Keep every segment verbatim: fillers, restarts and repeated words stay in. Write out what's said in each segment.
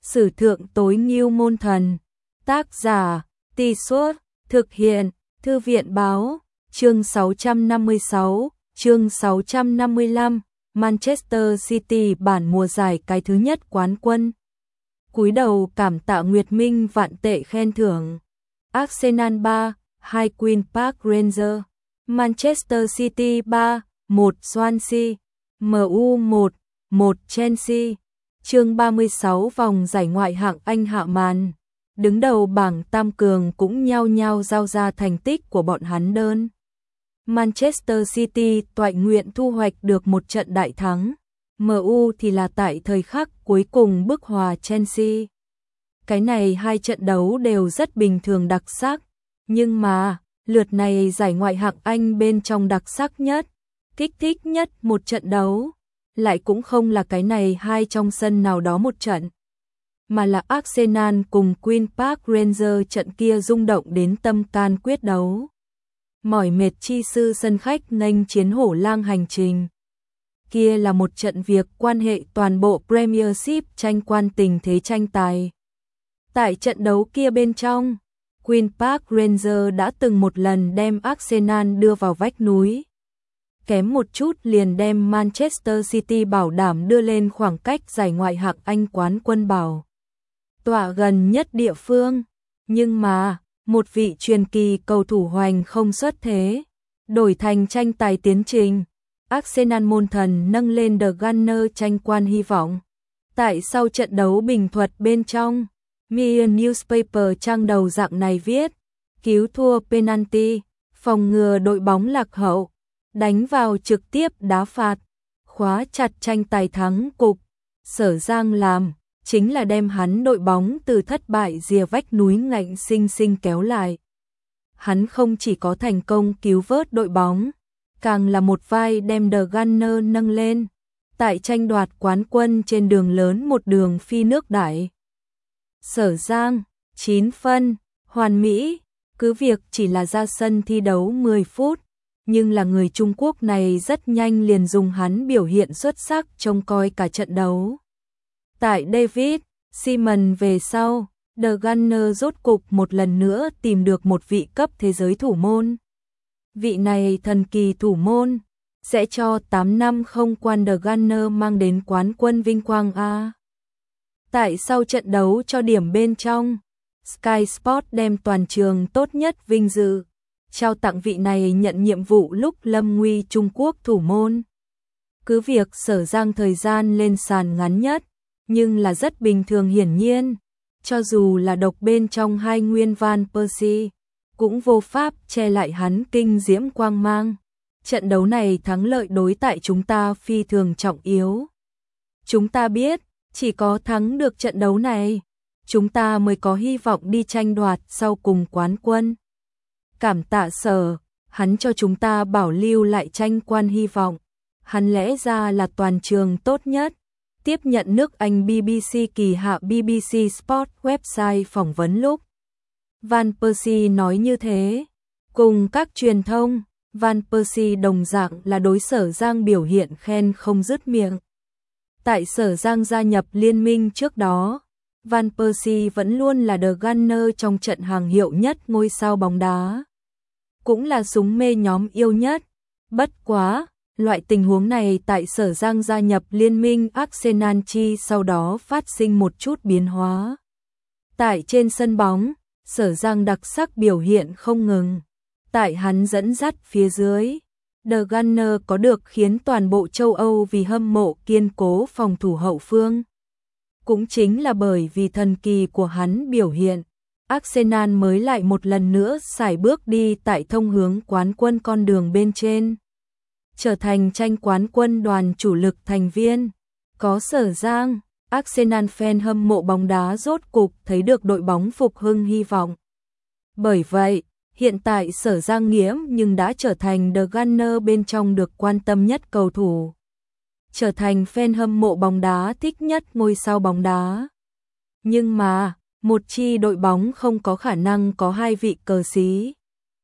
Sử thượng tối ngưu môn thần. Tác giả, Tì Suốt, thực hiện, Thư viện báo, chương sáu trăm năm mươi sáu, chương sáu trăm năm mươi lăm, Manchester City bản mùa giải cái thứ nhất quán quân. Cúi đầu cảm tạ Nguyệt Minh vạn tệ khen thưởng. Arsenal ba, hai Queen Park Rangers, Manchester City ba, một Swansea, em u một, một Chelsea. Chương ba mươi sáu vòng giải ngoại hạng Anh hạ màn. Đứng đầu bảng tam cường cũng nhao nhao giao ra thành tích của bọn hắn đơn. Manchester City toại nguyện thu hoạch được một trận đại thắng. em u thì là tại thời khắc cuối cùng bức hòa Chelsea. Cái này hai trận đấu đều rất bình thường đặc sắc. Nhưng mà, lượt này giải ngoại hạng Anh bên trong đặc sắc nhất, kích thích nhất một trận đấu, lại cũng không là cái này hai trong sân nào đó một trận, mà là Arsenal cùng Queen Park Rangers trận kia rung động đến tâm can quyết đấu. Mỏi mệt chi sư sân khách nghênh chiến hổ lang hành trình. Kia là một trận việc quan hệ toàn bộ Premiership tranh quan tình thế tranh tài. Tại trận đấu kia bên trong, Queen Park Rangers đã từng một lần đem Arsenal đưa vào vách núi. Kém một chút liền đem Manchester City bảo đảm đưa lên khoảng cách giải ngoại hạng Anh quán quân bảo tọa gần nhất địa phương. Nhưng mà, một vị truyền kỳ cầu thủ hoành không xuất thế, đổi thành tranh tài tiến trình. Arsenal môn thần nâng lên The Gunners tranh quan hy vọng. Tại sau trận đấu bình thuật bên trong, Mirror Newspaper trang đầu dạng này viết, cứu thua penalty, phòng ngừa đội bóng lạc hậu, đánh vào trực tiếp đá phạt, khóa chặt tranh tài thắng cục. Sở Giang làm, chính là đem hắn đội bóng từ thất bại rìa vách núi ngạnh sinh sinh kéo lại. Hắn không chỉ có thành công cứu vớt đội bóng, càng là một vai đem The Gunners nâng lên, tại tranh đoạt quán quân trên đường lớn một đường phi nước đại. Sở Giang, chín phân, hoàn mỹ, cứ việc chỉ là ra sân thi đấu mười phút, nhưng là người Trung Quốc này rất nhanh liền dùng hắn biểu hiện xuất sắc trông coi cả trận đấu. Tại David Seaman về sau, The Gunners rốt cục một lần nữa tìm được một vị cấp thế giới thủ môn. Vị này thần kỳ thủ môn, sẽ cho tám năm không quan The Gunners mang đến quán quân vinh quang a. Tại sau trận đấu cho điểm bên trong, Sky Sport đem toàn trường tốt nhất vinh dự trao tặng vị này nhận nhiệm vụ lúc lâm nguy Trung Quốc thủ môn. Cứ việc Sở Giang thời gian lên sàn ngắn nhất, nhưng là rất bình thường hiển nhiên, cho dù là độc bên trong hai nguyên Van Persie, cũng vô pháp che lại hắn kinh diễm quang mang. Trận đấu này thắng lợi đối tại chúng ta phi thường trọng yếu. Chúng ta biết, chỉ có thắng được trận đấu này, chúng ta mới có hy vọng đi tranh đoạt sau cùng quán quân. Cảm tạ Sở, hắn cho chúng ta bảo lưu lại tranh quan hy vọng. Hắn lẽ ra là toàn trường tốt nhất. Tiếp nhận nước Anh bê bê xê kỳ hạ bê bê xê Sport website phỏng vấn lúc Van Persie nói như thế. Cùng các truyền thông, Van Persie đồng dạng là đối Sở Giang biểu hiện khen không dứt miệng. Tại Sở Giang gia nhập liên minh trước đó, Van Persie vẫn luôn là The Gunners trong trận hàng hiệu nhất ngôi sao bóng đá. Cũng là súng mê nhóm yêu nhất. Bất quá, loại tình huống này tại Sở Giang gia nhập liên minh Arsenal chi sau đó phát sinh một chút biến hóa. Tại trên sân bóng, Sở Giang đặc sắc biểu hiện không ngừng. Tại hắn dẫn dắt phía dưới, The Gunners có được khiến toàn bộ châu Âu vì hâm mộ kiên cố phòng thủ hậu phương. Cũng chính là bởi vì thần kỳ của hắn biểu hiện, Arsenal mới lại một lần nữa sải bước đi tại thông hướng quán quân con đường bên trên. Trở thành tranh quán quân đoàn chủ lực thành viên. Có Sở Giang, Arsenal fan hâm mộ bóng đá rốt cục thấy được đội bóng phục hưng hy vọng. Bởi vậy, hiện tại Sở Giang nghiễm nhưng đã trở thành The Gunners bên trong được quan tâm nhất cầu thủ. Trở thành fan hâm mộ bóng đá thích nhất ngôi sao bóng đá. Nhưng mà, một chi đội bóng không có khả năng có hai vị cờ sĩ.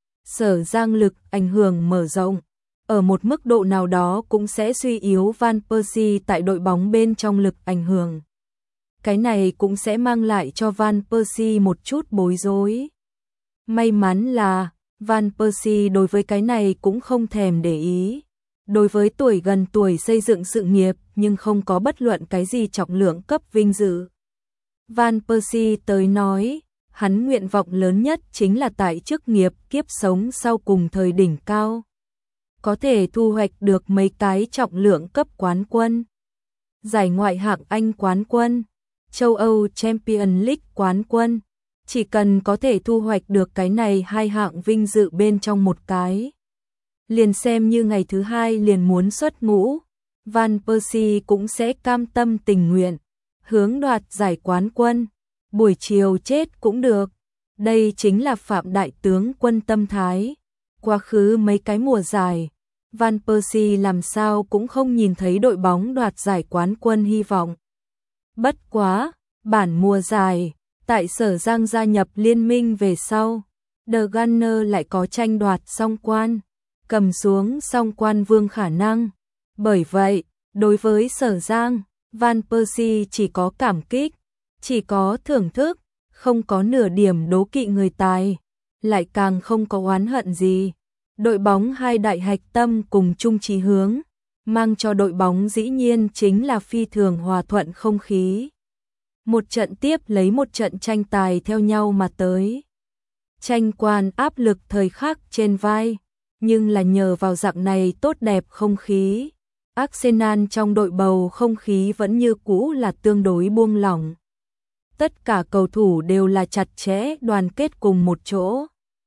Sở Giang lực ảnh hưởng mở rộng, ở một mức độ nào đó cũng sẽ suy yếu Van Persie tại đội bóng bên trong lực ảnh hưởng. cái này cũng sẽ mang lại cho Van Persie một chút bối rối. May mắn là Van Persie đối với cái này cũng không thèm để ý. Đối với tuổi gần tuổi xây dựng sự nghiệp nhưng không có bất luận cái gì trọng lượng cấp vinh dự. Van Persie tới nói, hắn nguyện vọng lớn nhất chính là tại chức nghiệp kiếp sống sau cùng thời đỉnh cao. Có thể thu hoạch được mấy cái trọng lượng cấp quán quân. Giải ngoại hạng Anh quán quân, châu Âu Champions League quán quân. Chỉ cần có thể thu hoạch được cái này hai hạng vinh dự bên trong một cái. Liền xem như ngày thứ hai liền muốn xuất ngũ, Van Persie cũng sẽ cam tâm tình nguyện, hướng đoạt giải quán quân, buổi chiều chết cũng được. Đây chính là Phạm đại tướng quân tâm thái. Quá khứ mấy cái mùa giải, Van Persie làm sao cũng không nhìn thấy đội bóng đoạt giải quán quân hy vọng. Bất quá, bản mùa giải, tại Sở Giang gia nhập liên minh về sau, The Gunner lại có tranh đoạt song quan, cầm xuống song quan vương khả năng. Bởi vậy, đối với Sở Giang, Van Persie chỉ có cảm kích, chỉ có thưởng thức, không có nửa điểm đố kỵ người tài, lại càng không có oán hận gì. Đội bóng hai đại hạch tâm cùng chung chí hướng, mang cho đội bóng dĩ nhiên chính là phi thường hòa thuận không khí. Một trận tiếp lấy một trận tranh tài theo nhau mà tới. Tranh quan áp lực thời khắc trên vai, nhưng là nhờ vào dạng này tốt đẹp không khí. Arsenal trong đội bầu không khí vẫn như cũ là tương đối buông lỏng. Tất cả cầu thủ đều là chặt chẽ đoàn kết cùng một chỗ.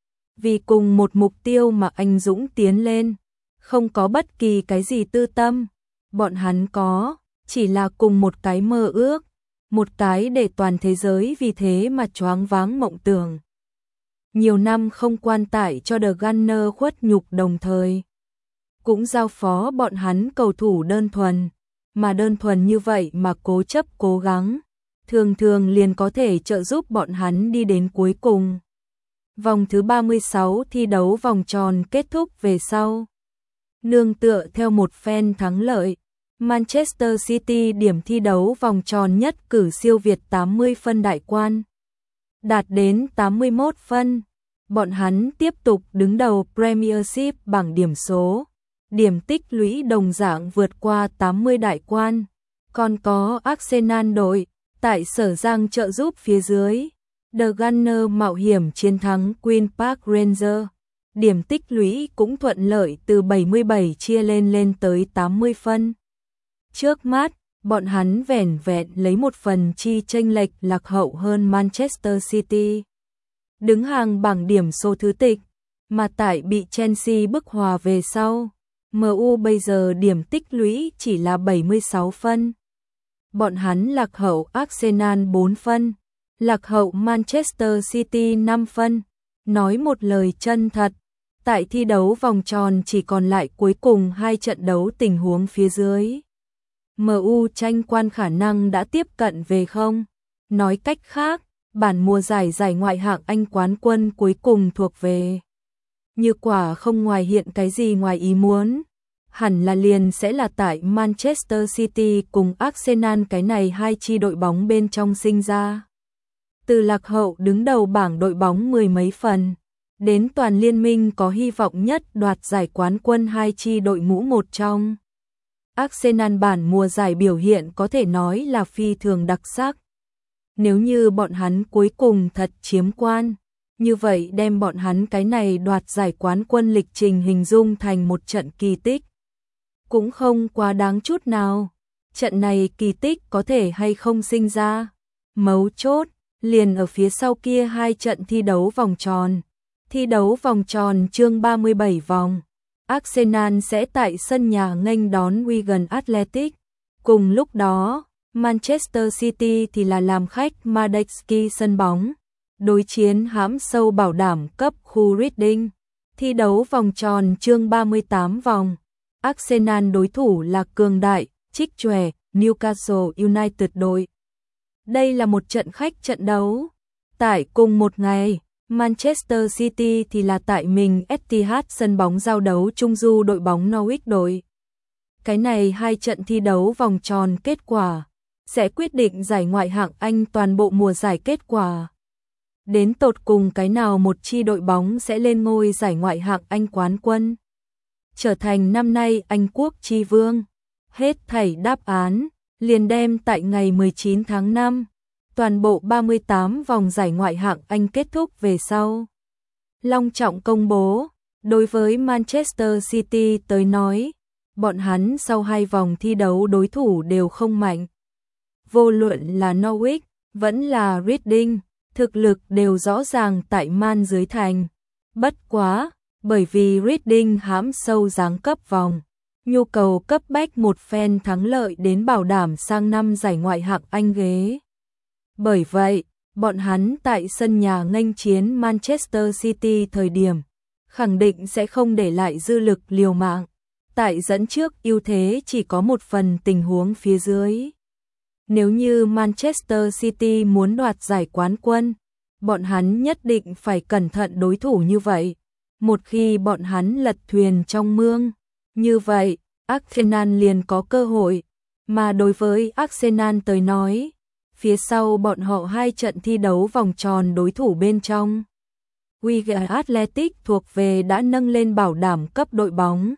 Vì cùng một mục tiêu mà anh dũng tiến lên, không có bất kỳ cái gì tư tâm. Bọn hắn có, chỉ là cùng một cái mơ ước, một cái để toàn thế giới vì thế mà choáng váng mộng tưởng. Nhiều năm không quan tải cho The Gunner khuất nhục đồng thời. Cũng giao phó bọn hắn cầu thủ đơn thuần, mà đơn thuần như vậy mà cố chấp cố gắng, thường thường liền có thể trợ giúp bọn hắn đi đến cuối cùng. Vòng thứ ba mươi sáu thi đấu vòng tròn kết thúc về sau. Nương tựa theo một phen thắng lợi, Manchester City điểm thi đấu vòng tròn nhất cử siêu việt tám mươi phân đại quan. Đạt đến tám mươi mốt phân, bọn hắn tiếp tục đứng đầu Premiership bảng điểm số. Điểm tích lũy đồng dạng vượt qua tám mươi đại quan. Còn có Arsenal đội, tại Sở Giang trợ giúp phía dưới. The Gunner mạo hiểm chiến thắng Queen Park Rangers. Điểm tích lũy cũng thuận lợi từ bảy mươi bảy chia lên lên tới tám mươi phân. Trước mắt, bọn hắn vẻn vẹn lấy một phần chi chênh lệch lạc hậu hơn Manchester City. Đứng hàng bảng điểm số thứ tịch, mà tại bị Chelsea bức hòa về sau. em u bây giờ điểm tích lũy chỉ là bảy mươi sáu phân. Bọn hắn lạc hậu Arsenal bốn phân, lạc hậu Manchester City năm phân. Nói một lời chân thật, tại thi đấu vòng tròn chỉ còn lại cuối cùng hai trận đấu tình huống phía dưới. em u tranh quan khả năng đã tiếp cận về không? Nói cách khác, bản mùa giải giải ngoại hạng Anh quán quân cuối cùng thuộc về. Như quả không ngoài hiện cái gì ngoài ý muốn, hẳn là liền sẽ là tại Manchester City cùng Arsenal cái này hai chi đội bóng bên trong sinh ra. Từ lạc hậu đứng đầu bảng đội bóng mười mấy phần, đến toàn liên minh có hy vọng nhất đoạt giải quán quân hai chi đội ngũ một trong. Arsenal bản mùa giải biểu hiện có thể nói là phi thường đặc sắc. Nếu như bọn hắn cuối cùng thật chiếm quan, như vậy đem bọn hắn cái này đoạt giải quán quân lịch trình hình dung thành một trận kỳ tích. Cũng không quá đáng chút nào. Trận này kỳ tích có thể hay không sinh ra. Mấu chốt, liền ở phía sau kia hai trận thi đấu vòng tròn. Thi đấu vòng tròn chương ba mươi bảy vòng. Arsenal sẽ tại sân nhà nghênh đón Wigan Athletic. Cùng lúc đó, Manchester City thì là làm khách Madejski sân bóng. Đối chiến hãm sâu bảo đảm cấp khu Reading. Thi đấu vòng tròn chương ba mươi tám vòng. Arsenal đối thủ là cường đại, trích chòe, Newcastle United đội. Đây là một trận khách trận đấu. Tại cùng một ngày, Manchester City thì là tại mình Etihad sân bóng giao đấu trung du đội bóng Norwich đội. Cái này hai trận thi đấu vòng tròn kết quả, sẽ quyết định giải Ngoại hạng Anh toàn bộ mùa giải. Kết quả đến tột cùng cái nào một chi đội bóng sẽ lên ngôi giải Ngoại hạng Anh quán quân, trở thành năm nay Anh quốc chi vương. Hết thảy đáp án liền đem tại ngày mười chín tháng năm, toàn bộ ba mươi tám vòng giải Ngoại hạng Anh kết thúc về sau long trọng công bố. Đối với Manchester City tới nói, bọn hắn sau hai vòng thi đấu đối thủ đều không mạnh. Vô luận là Norwich, vẫn là Reading, thực lực đều rõ ràng tại Man dưới thành. Bất quá, bởi vì Reading hãm sâu giáng cấp vòng, nhu cầu cấp bách một phen thắng lợi đến bảo đảm sang năm giải Ngoại hạng Anh ghế. Bởi vậy, bọn hắn tại sân nhà nghênh chiến Manchester City thời điểm khẳng định sẽ không để lại dư lực liều mạng. Tại dẫn trước ưu thế chỉ có một phần tình huống phía dưới. Nếu như Manchester City muốn đoạt giải quán quân, bọn hắn nhất định phải cẩn thận đối thủ như vậy. Một khi bọn hắn lật thuyền trong mương, như vậy, Arsenal liền có cơ hội. Mà đối với Arsenal tới nói, phía sau bọn họ hai trận thi đấu vòng tròn đối thủ bên trong, Wigan Athletic thuộc về đã nâng lên bảo đảm cấp đội bóng,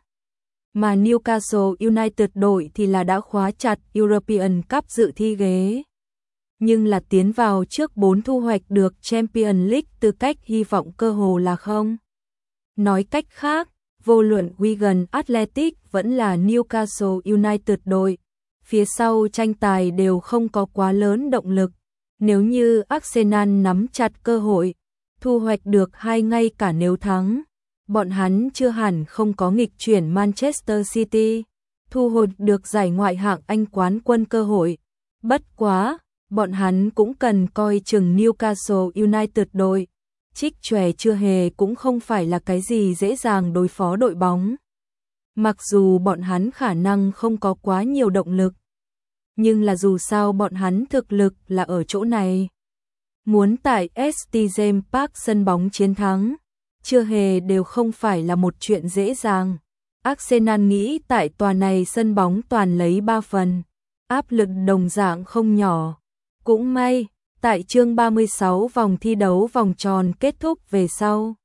mà Newcastle United đội thì là đã khóa chặt European Cup dự thi ghế. Nhưng là tiến vào trước bốn thu hoạch được Champions League tư cách hy vọng cơ hồ là không. Nói cách khác, vô luận Wigan Athletic vẫn là Newcastle United đội, phía sau tranh tài đều không có quá lớn động lực. Nếu như Arsenal nắm chặt cơ hội, thu hoạch được hai ngay cả nếu thắng, bọn hắn chưa hẳn không có nghịch chuyển Manchester City, thu hồi được giải Ngoại hạng Anh quán quân cơ hội. Bất quá, bọn hắn cũng cần coi chừng Newcastle United đội. Trích chòe chưa hề cũng không phải là cái gì dễ dàng đối phó đội bóng. Mặc dù bọn hắn khả năng không có quá nhiều động lực, nhưng là dù sao bọn hắn thực lực là ở chỗ này. Muốn tại ét tê James Park sân bóng chiến thắng, chưa hề đều không phải là một chuyện dễ dàng. Arsenal nghĩ tại tòa này sân bóng toàn lấy ba phần, áp lực đồng dạng không nhỏ. Cũng may, tại chương ba mươi sáu vòng thi đấu vòng tròn kết thúc về sau,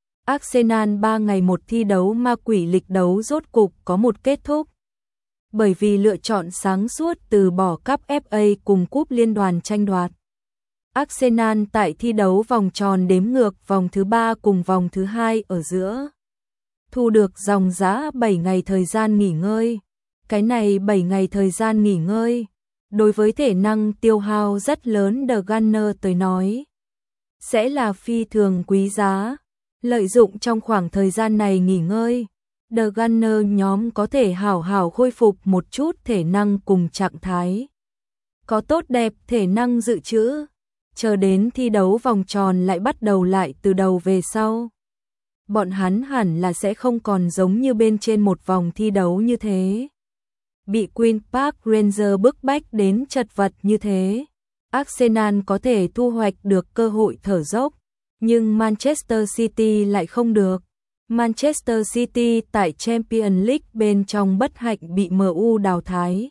Arsenal ba ngày một thi đấu ma quỷ lịch đấu rốt cục có một kết thúc. Bởi vì lựa chọn sáng suốt từ bỏ cúp ép a cùng cúp liên đoàn tranh đoạt, Arsenal tại thi đấu vòng tròn đếm ngược vòng thứ ba cùng vòng thứ hai ở giữa, thu được dòng giá bảy ngày thời gian nghỉ ngơi. Cái này bảy ngày thời gian nghỉ ngơi, đối với thể năng tiêu hao rất lớn The Gunner tới nói, sẽ là phi thường quý giá. Lợi dụng trong khoảng thời gian này nghỉ ngơi, The Gunner nhóm có thể hảo hảo khôi phục một chút thể năng cùng trạng thái, có tốt đẹp thể năng dự trữ, chờ đến thi đấu vòng tròn lại bắt đầu lại từ đầu về sau. Bọn hắn hẳn là sẽ không còn giống như bên trên một vòng thi đấu như thế, bị Queen Park Rangers bức bách đến chật vật như thế. Arsenal có thể thu hoạch được cơ hội thở dốc, nhưng Manchester City lại không được. Manchester City tại Champions League bên trong bất hạnh bị em u đào thải.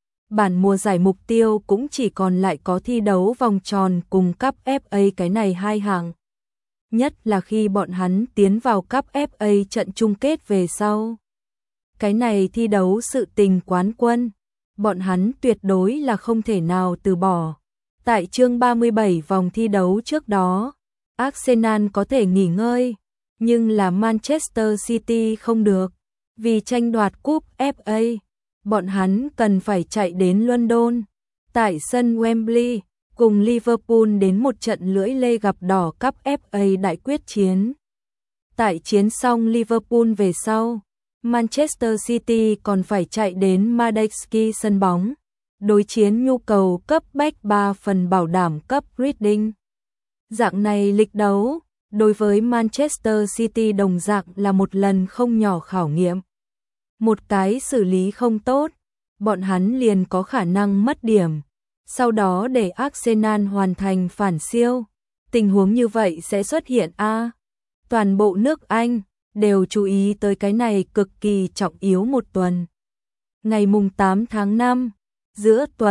Bản mùa giải mục tiêu cũng chỉ còn lại có thi đấu vòng tròn cùng cúp ép a cái này hai hạng. Nhất là khi bọn hắn tiến vào cúp ép a trận chung kết về sau. Cái này thi đấu sự tình quán quân, bọn hắn tuyệt đối là không thể nào từ bỏ. Tại chương ba mươi bảy vòng thi đấu trước đó, Arsenal có thể nghỉ ngơi, nhưng là Manchester City không được. Vì tranh đoạt cúp ép a, bọn hắn cần phải chạy đến London, tại sân Wembley, cùng Liverpool đến một trận lưỡi lê gặp đỏ cúp ép a đại quyết chiến. Tại chiến xong Liverpool về sau, Manchester City còn phải chạy đến Madejski sân bóng, đối chiến nhu cầu cấp bách ba phần bảo đảm cấp Reading. Dạng này lịch đấu, đối với Manchester City đồng dạng là một lần không nhỏ khảo nghiệm. Một cái xử lý không tốt, bọn hắn liền có khả năng mất điểm, sau đó để Arsenal hoàn thành phản siêu. Tình huống như vậy sẽ xuất hiện a. À, toàn bộ nước Anh đều chú ý tới cái này cực kỳ trọng yếu một tuần. Ngày mùng tám tháng năm, giữa tuần,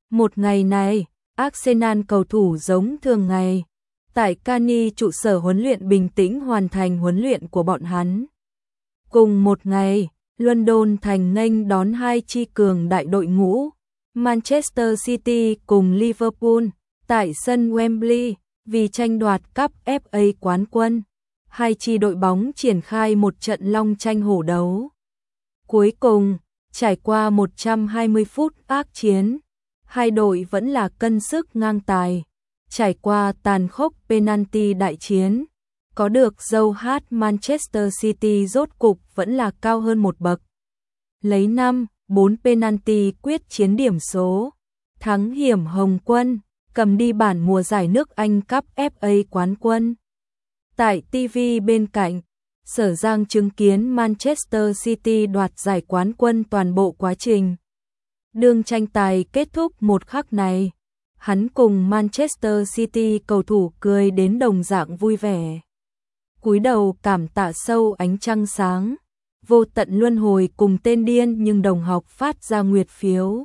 Một ngày này, Arsenal cầu thủ giống thường ngày. Tại Cani trụ sở huấn luyện bình tĩnh hoàn thành huấn luyện của bọn hắn. Cùng một ngày, London thành nghênh đón hai chi cường đại đội ngũ, Manchester City cùng Liverpool, tại sân Wembley, vì tranh đoạt cúp ép a quán quân. Hai chi đội bóng triển khai một trận long tranh hổ đấu. Cuối cùng, trải qua một trăm hai mươi phút ác chiến, hai đội vẫn là cân sức ngang tài. Trải qua tàn khốc penalty đại chiến, có được dâu hát Manchester City rốt cục vẫn là cao hơn một bậc. Lấy năm, bốn penalty quyết chiến điểm số, thắng hiểm Hồng Quân, cầm đi bản mùa giải nước Anh Cup ép a quán quân. Tại ti vi bên cạnh, Sở Giang chứng kiến Manchester City đoạt giải quán quân toàn bộ quá trình. Đường tranh tài kết thúc một khắc này, hắn cùng Manchester City cầu thủ cười đến đồng dạng vui vẻ. Cúi đầu cảm tạ sâu ánh trăng sáng, vô tận luân hồi cùng tên điên nhưng đồng học phát ra nguyệt phiếu.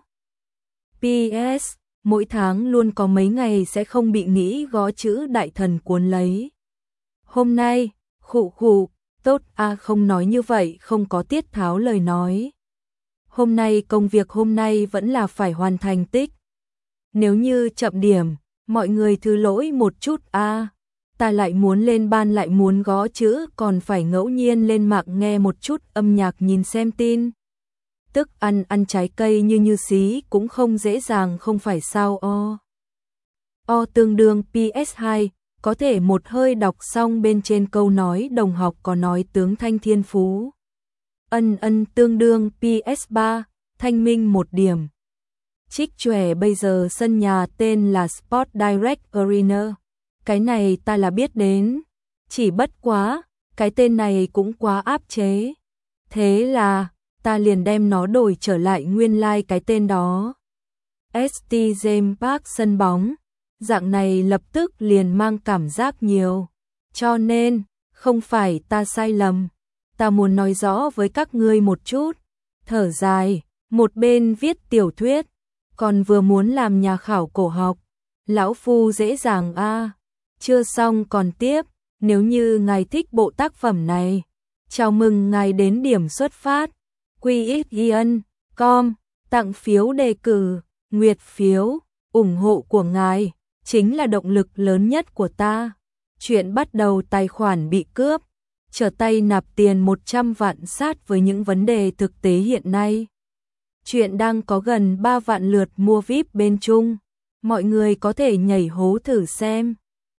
pê ét, mỗi tháng luôn có mấy ngày sẽ không bị nghĩ gõ chữ đại thần cuốn lấy. Hôm nay, khụ khụ, tốt a không nói như vậy không có tiết tháo lời nói. Hôm nay công việc hôm nay vẫn là phải hoàn thành tích. Nếu như chậm điểm, mọi người thứ lỗi một chút a. Ta lại muốn lên ban lại muốn gõ chữ còn phải ngẫu nhiên lên mạng nghe một chút âm nhạc nhìn xem tin. Tức ăn ăn trái cây như như xí cũng không dễ dàng không phải sao o. O tương đương pê ét hai, có thể một hơi đọc xong bên trên câu nói đồng học có nói tướng thanh thiên phú. Ân ân tương đương pê ét ba, thanh minh một điểm. Trích chòe bây giờ sân nhà tên là Sport Direct Arena. Cái này ta là biết đến. Chỉ bất quá, cái tên này cũng quá áp chế. Thế là, ta liền đem nó đổi trở lại nguyên lai like cái tên đó. ét tê James Park sân bóng. Dạng này lập tức liền mang cảm giác nhiều. Cho nên, không phải ta sai lầm. Ta muốn nói rõ với các ngươi một chút. Thở dài, một bên viết tiểu thuyết, còn vừa muốn làm nhà khảo cổ học. Lão phu dễ dàng a. Chưa xong còn tiếp, nếu như ngài thích bộ tác phẩm này, chào mừng ngài đến điểm xuất phát. quy ích ian chấm com, tặng phiếu đề cử, nguyệt phiếu, ủng hộ của ngài chính là động lực lớn nhất của ta. Chuyện bắt đầu tài khoản bị cướp, trở tay nạp tiền một trăm vạn sát với những vấn đề thực tế hiện nay. Chuyện đang có gần ba vạn lượt mua víp bên Trung, mọi người có thể nhảy hố thử xem.